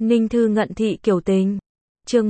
Ninh Thư ngận thị kiểu tình. Chương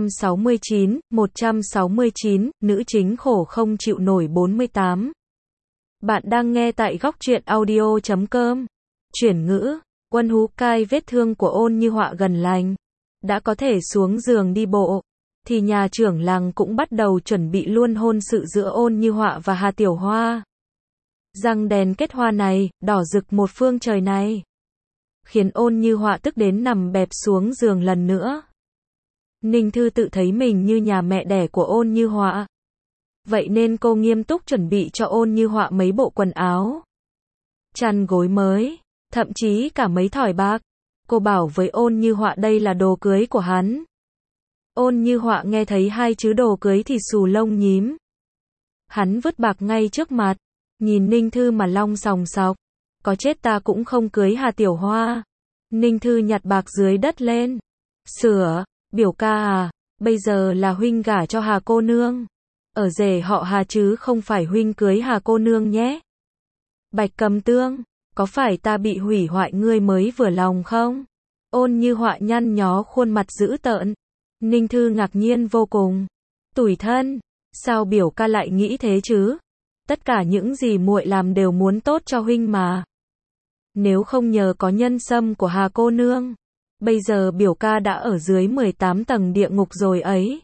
169, nữ chính khổ không chịu nổi 48. Bạn đang nghe tại góc truyện audio.com. Chuyển ngữ, Quân Hú Cai vết thương của Ôn Như Họa gần lành, đã có thể xuống giường đi bộ, thì nhà trưởng làng cũng bắt đầu chuẩn bị luôn hôn sự giữa Ôn Như Họa và Hà Tiểu Hoa. Răng đèn kết hoa này, đỏ rực một phương trời này, khiến Ôn Như Họa tức đến nằm bẹp xuống giường lần nữa. Ninh Thư tự thấy mình như nhà mẹ đẻ của Ôn Như Họa. Vậy nên cô nghiêm túc chuẩn bị cho Ôn Như Họa mấy bộ quần áo, chăn gối mới, thậm chí cả mấy thỏi bạc. Cô bảo với Ôn Như Họa đây là đồ cưới của hắn. Ôn Như Họa nghe thấy hai chữ đồ cưới thì xù lông nhím. Hắn vứt bạc ngay trước mặt, nhìn Ninh Thư mà long sòng sọc. Có chết ta cũng không cưới Hà Tiểu Hoa. Ninh Thư nhặt bạc dưới đất lên. Sửa, biểu ca à, bây giờ là huynh gả cho Hà cô nương. Ở rể họ Hà chứ không phải huynh cưới Hà cô nương nhé. Bạch Cầm Tương, có phải ta bị hủy hoại ngươi mới vừa lòng không? Ôn Như Họa nhăn nhó khuôn mặt dữ tợn. Ninh Thư ngạc nhiên vô cùng. Tủi thân, sao biểu ca lại nghĩ thế chứ? Tất cả những gì muội làm đều muốn tốt cho huynh mà. Nếu không nhờ có nhân sâm của Hà cô nương, bây giờ biểu ca đã ở dưới 18 tầng địa ngục rồi ấy.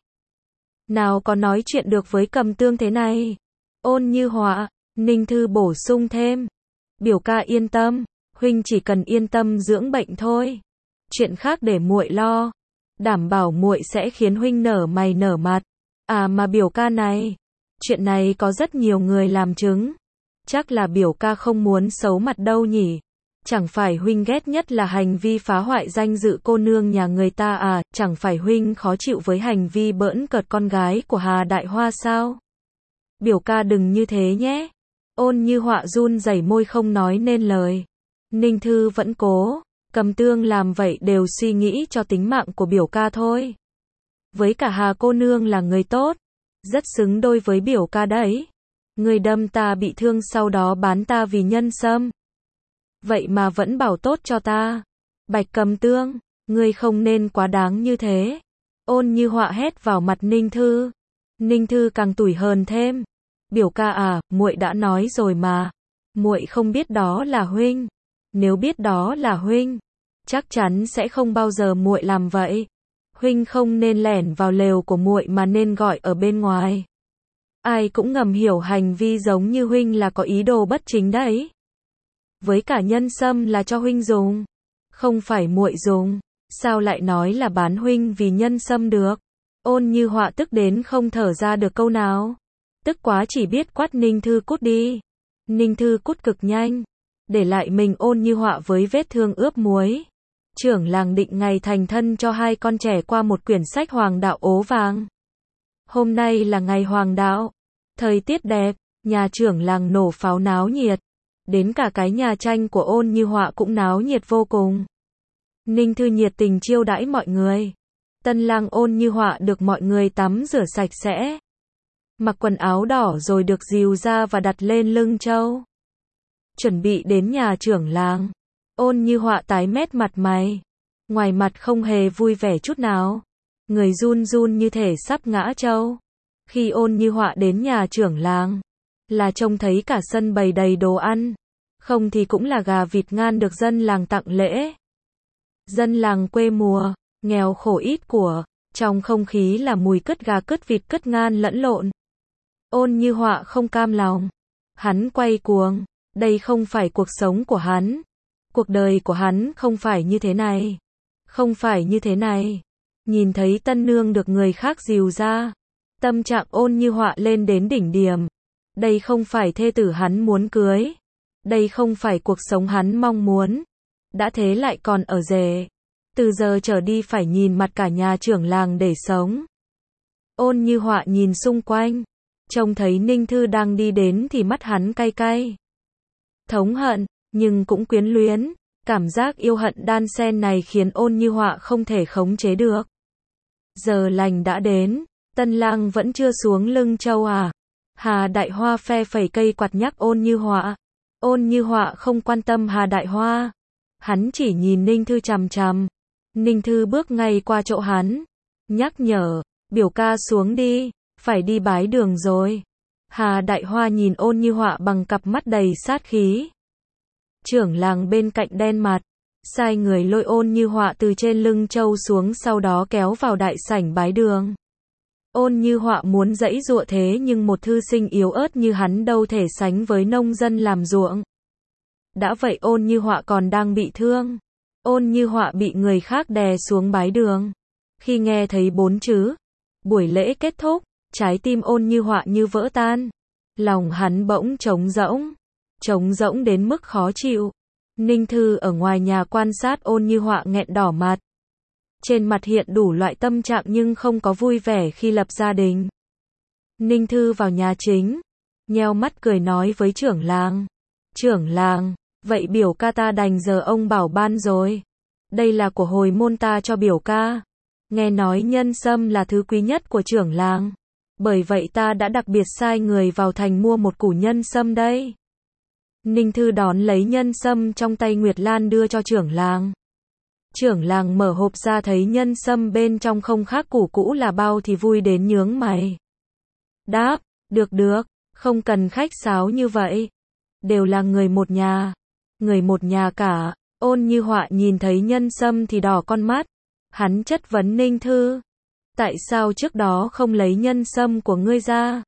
Nào có nói chuyện được với Cầm Tương thế này. Ôn Như Họa, Ninh Thư bổ sung thêm. Biểu ca yên tâm, huynh chỉ cần yên tâm dưỡng bệnh thôi. Chuyện khác để muội lo. Đảm bảo muội sẽ khiến huynh nở mày nở mặt. À mà biểu ca này, chuyện này có rất nhiều người làm chứng. Chắc là biểu ca không muốn xấu mặt đâu nhỉ. Chẳng phải huynh ghét nhất là hành vi phá hoại danh dự cô nương nhà người ta à, chẳng phải huynh khó chịu với hành vi bỡn cợt con gái của Hà Đại Hoa sao? Biểu ca đừng như thế nhé. Ôn Như Họa run rẩy môi không nói nên lời. Ninh Thư vẫn cố. Cầm Tương làm vậy đều suy nghĩ cho tính mạng của biểu ca thôi. Với cả Hà cô nương là người tốt, rất xứng đôi với biểu ca đấy. Người đâm ta bị thương sau đó bán ta vì nhân sâm. Vậy mà vẫn bảo tốt cho ta. Bạch Cầm Tương, ngươi không nên quá đáng như thế. Ôn Như Họa hét vào mặt Ninh Thư. Ninh Thư càng tủi hờn thêm. Biểu ca à, muội đã nói rồi mà. Muội không biết đó là huynh. Nếu biết đó là huynh, chắc chắn sẽ không bao giờ muội làm vậy. Huynh không nên lẻn vào lều của muội mà nên gọi ở bên ngoài. Ai cũng ngầm hiểu hành vi giống như huynh là có ý đồ bất chính đấy. Với cả nhân sâm là cho huynh dùng, không phải muội dùng. Sao lại nói là bán huynh vì nhân sâm được? Ôn Như Họa tức đến không thở ra được câu nào. Tức quá chỉ biết quát Ninh Thư cút đi. Ninh Thư cút cực nhanh, để lại mình Ôn Như Họa với vết thương ướp muối. Trưởng làng định ngày thành thân cho hai con trẻ qua một quyển sách hoàng đạo ố vàng. Hôm nay là ngày hoàng đạo, thời tiết đẹp, nhà trưởng làng nổ pháo náo nhiệt. Đến cả cái nhà tranh của Ôn Như Họa cũng náo nhiệt vô cùng. Ninh Thư nhiệt tình chiêu đãi mọi người. Tân lang Ôn Như Họa được mọi người tắm rửa sạch sẽ, mặc quần áo đỏ rồi được dìu ra và đặt lên lưng trâu. Chuẩn bị đến nhà trưởng làng, Ôn Như Họa tái mét mặt mày, ngoài mặt không hề vui vẻ chút nào, người run run như thể sắp ngã trâu. Khi Ôn Như Họa đến nhà trưởng làng, là trông thấy cả sân bày đầy đồ ăn, không thì cũng là gà vịt ngan được dân làng tặng lễ. Dân làng quê mùa, nghèo khổ ít của, trong không khí là mùi cứt gà cứt vịt cứt ngan lẫn lộn. Ôn Như Họa không cam lòng, hắn quay cuồng, đây không phải cuộc sống của hắn. Cuộc đời của hắn không phải như thế này. Không phải như thế này. Nhìn thấy tân nương được người khác dìu ra, tâm trạng Ôn Như Họa lên đến đỉnh điểm. Đây không phải thê tử hắn muốn cưới. Đây không phải cuộc sống hắn mong muốn. Đã thế lại còn ở rể. Từ giờ trở đi phải nhìn mặt cả nhà trưởng làng để sống. Ôn Như Họa nhìn xung quanh, trông thấy Ninh Thư đang đi đến thì mắt hắn cay cay. Thống hận, nhưng cũng quyến luyến. Cảm giác yêu hận đan xen này khiến Ôn Như Họa không thể khống chế được. Giờ lành đã đến, tân lang vẫn chưa xuống lưng trâu à? Hà Đại Hoa phe phẩy cây quạt nhắc Ôn Như Họa. Ôn Như Họa không quan tâm Hà Đại Hoa. Hắn chỉ nhìn Ninh Thư chằm chằm. Ninh Thư bước ngay qua chỗ hắn, nhắc nhở, biểu ca xuống đi, phải đi bái đường rồi. Hà Đại Hoa nhìn Ôn Như Họa bằng cặp mắt đầy sát khí. Trưởng làng bên cạnh đen mặt, sai người lôi Ôn Như Họa từ trên lưng trâu xuống, sau đó kéo vào đại sảnh bái đường. Ôn Như Họa muốn giãy giụa thế nhưng một thư sinh yếu ớt như hắn đâu thể sánh với nông dân làm ruộng. Đã vậy Ôn Như Họa còn đang bị thương. Ôn Như Họa bị người khác đè xuống bái đường. Khi nghe thấy 4 chữ, buổi lễ kết thúc, trái tim Ôn Như Họa như vỡ tan. Lòng hắn bỗng trống rỗng đến mức khó chịu. Ninh Thư ở ngoài nhà quan sát Ôn Như Họa nghẹn đỏ mặt. Trên mặt hiện đủ loại tâm trạng nhưng không có vui vẻ khi lập gia đình. Ninh Thư vào nhà chính, nheo mắt cười nói với trưởng làng. Trưởng làng, vậy biểu ca ta đành giờ ông bảo ban rồi. Đây là của hồi môn ta cho biểu ca. Nghe nói nhân sâm là thứ quý nhất của trưởng làng. Bởi vậy ta đã đặc biệt sai người vào thành mua một củ nhân sâm đây. Ninh Thư đón lấy nhân sâm trong tay Nguyệt Lan đưa cho trưởng làng. Trưởng làng mở hộp ra thấy nhân sâm bên trong không khác củ cũ là bao thì vui đến nhướng mày. Đáp, được, không cần khách sáo như vậy. Đều là người một nhà cả. Ôn Như Họa nhìn thấy nhân sâm thì đỏ con mắt. Hắn chất vấn Ninh Thư. Tại sao trước đó không lấy nhân sâm của ngươi ra?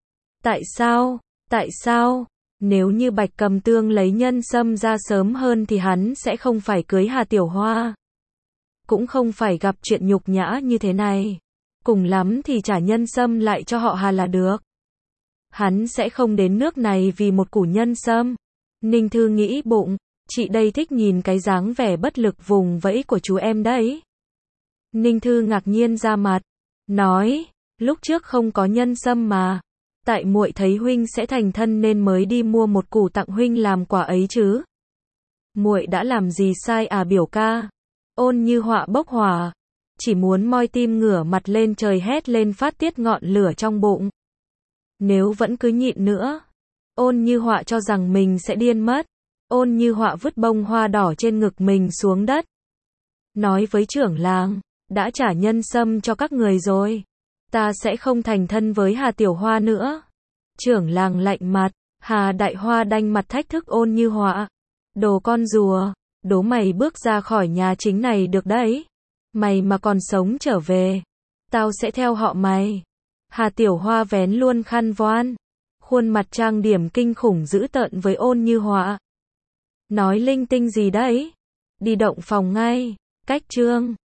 Tại sao? Nếu như Bạch Cầm Tương lấy nhân sâm ra sớm hơn thì hắn sẽ không phải cưới Hà Tiểu Hoa. Cũng không phải gặp chuyện nhục nhã như thế này. Cùng lắm thì trả nhân sâm lại cho họ Hà là được. Hắn sẽ không đến nước này vì một củ nhân sâm. Ninh Thư nghĩ bụng, chị đây thích nhìn cái dáng vẻ bất lực vùng vẫy của chú em đấy. Ninh Thư ngạc nhiên ra mặt, nói, lúc trước không có nhân sâm mà. Tại muội thấy huynh sẽ thành thân nên mới đi mua một củ tặng huynh làm quà ấy chứ. Muội đã làm gì sai à biểu ca? Ôn Như Họa bốc hỏa, chỉ muốn moi tim ngửa mặt lên trời hét lên phát tiết ngọn lửa trong bụng. Nếu vẫn cứ nhịn nữa, Ôn Như Họa cho rằng mình sẽ điên mất. Ôn Như Họa vứt bông hoa đỏ trên ngực mình xuống đất. Nói với trưởng làng, đã trả nhân sâm cho các người rồi. Ta sẽ không thành thân với Hà Tiểu Hoa nữa. Trưởng làng lạnh mặt, Hà Đại Hoa đanh mặt thách thức Ôn Như Họa. Đồ con rùa, đố mày bước ra khỏi nhà chính này được đấy. Mày mà còn sống trở về, tao sẽ theo họ mày. Hà Tiểu Hoa vén luôn khăn voan, khuôn mặt trang điểm kinh khủng dữ tợn với Ôn Như Họa. Nói linh tinh gì đấy? Đi động phòng ngay. Cách chương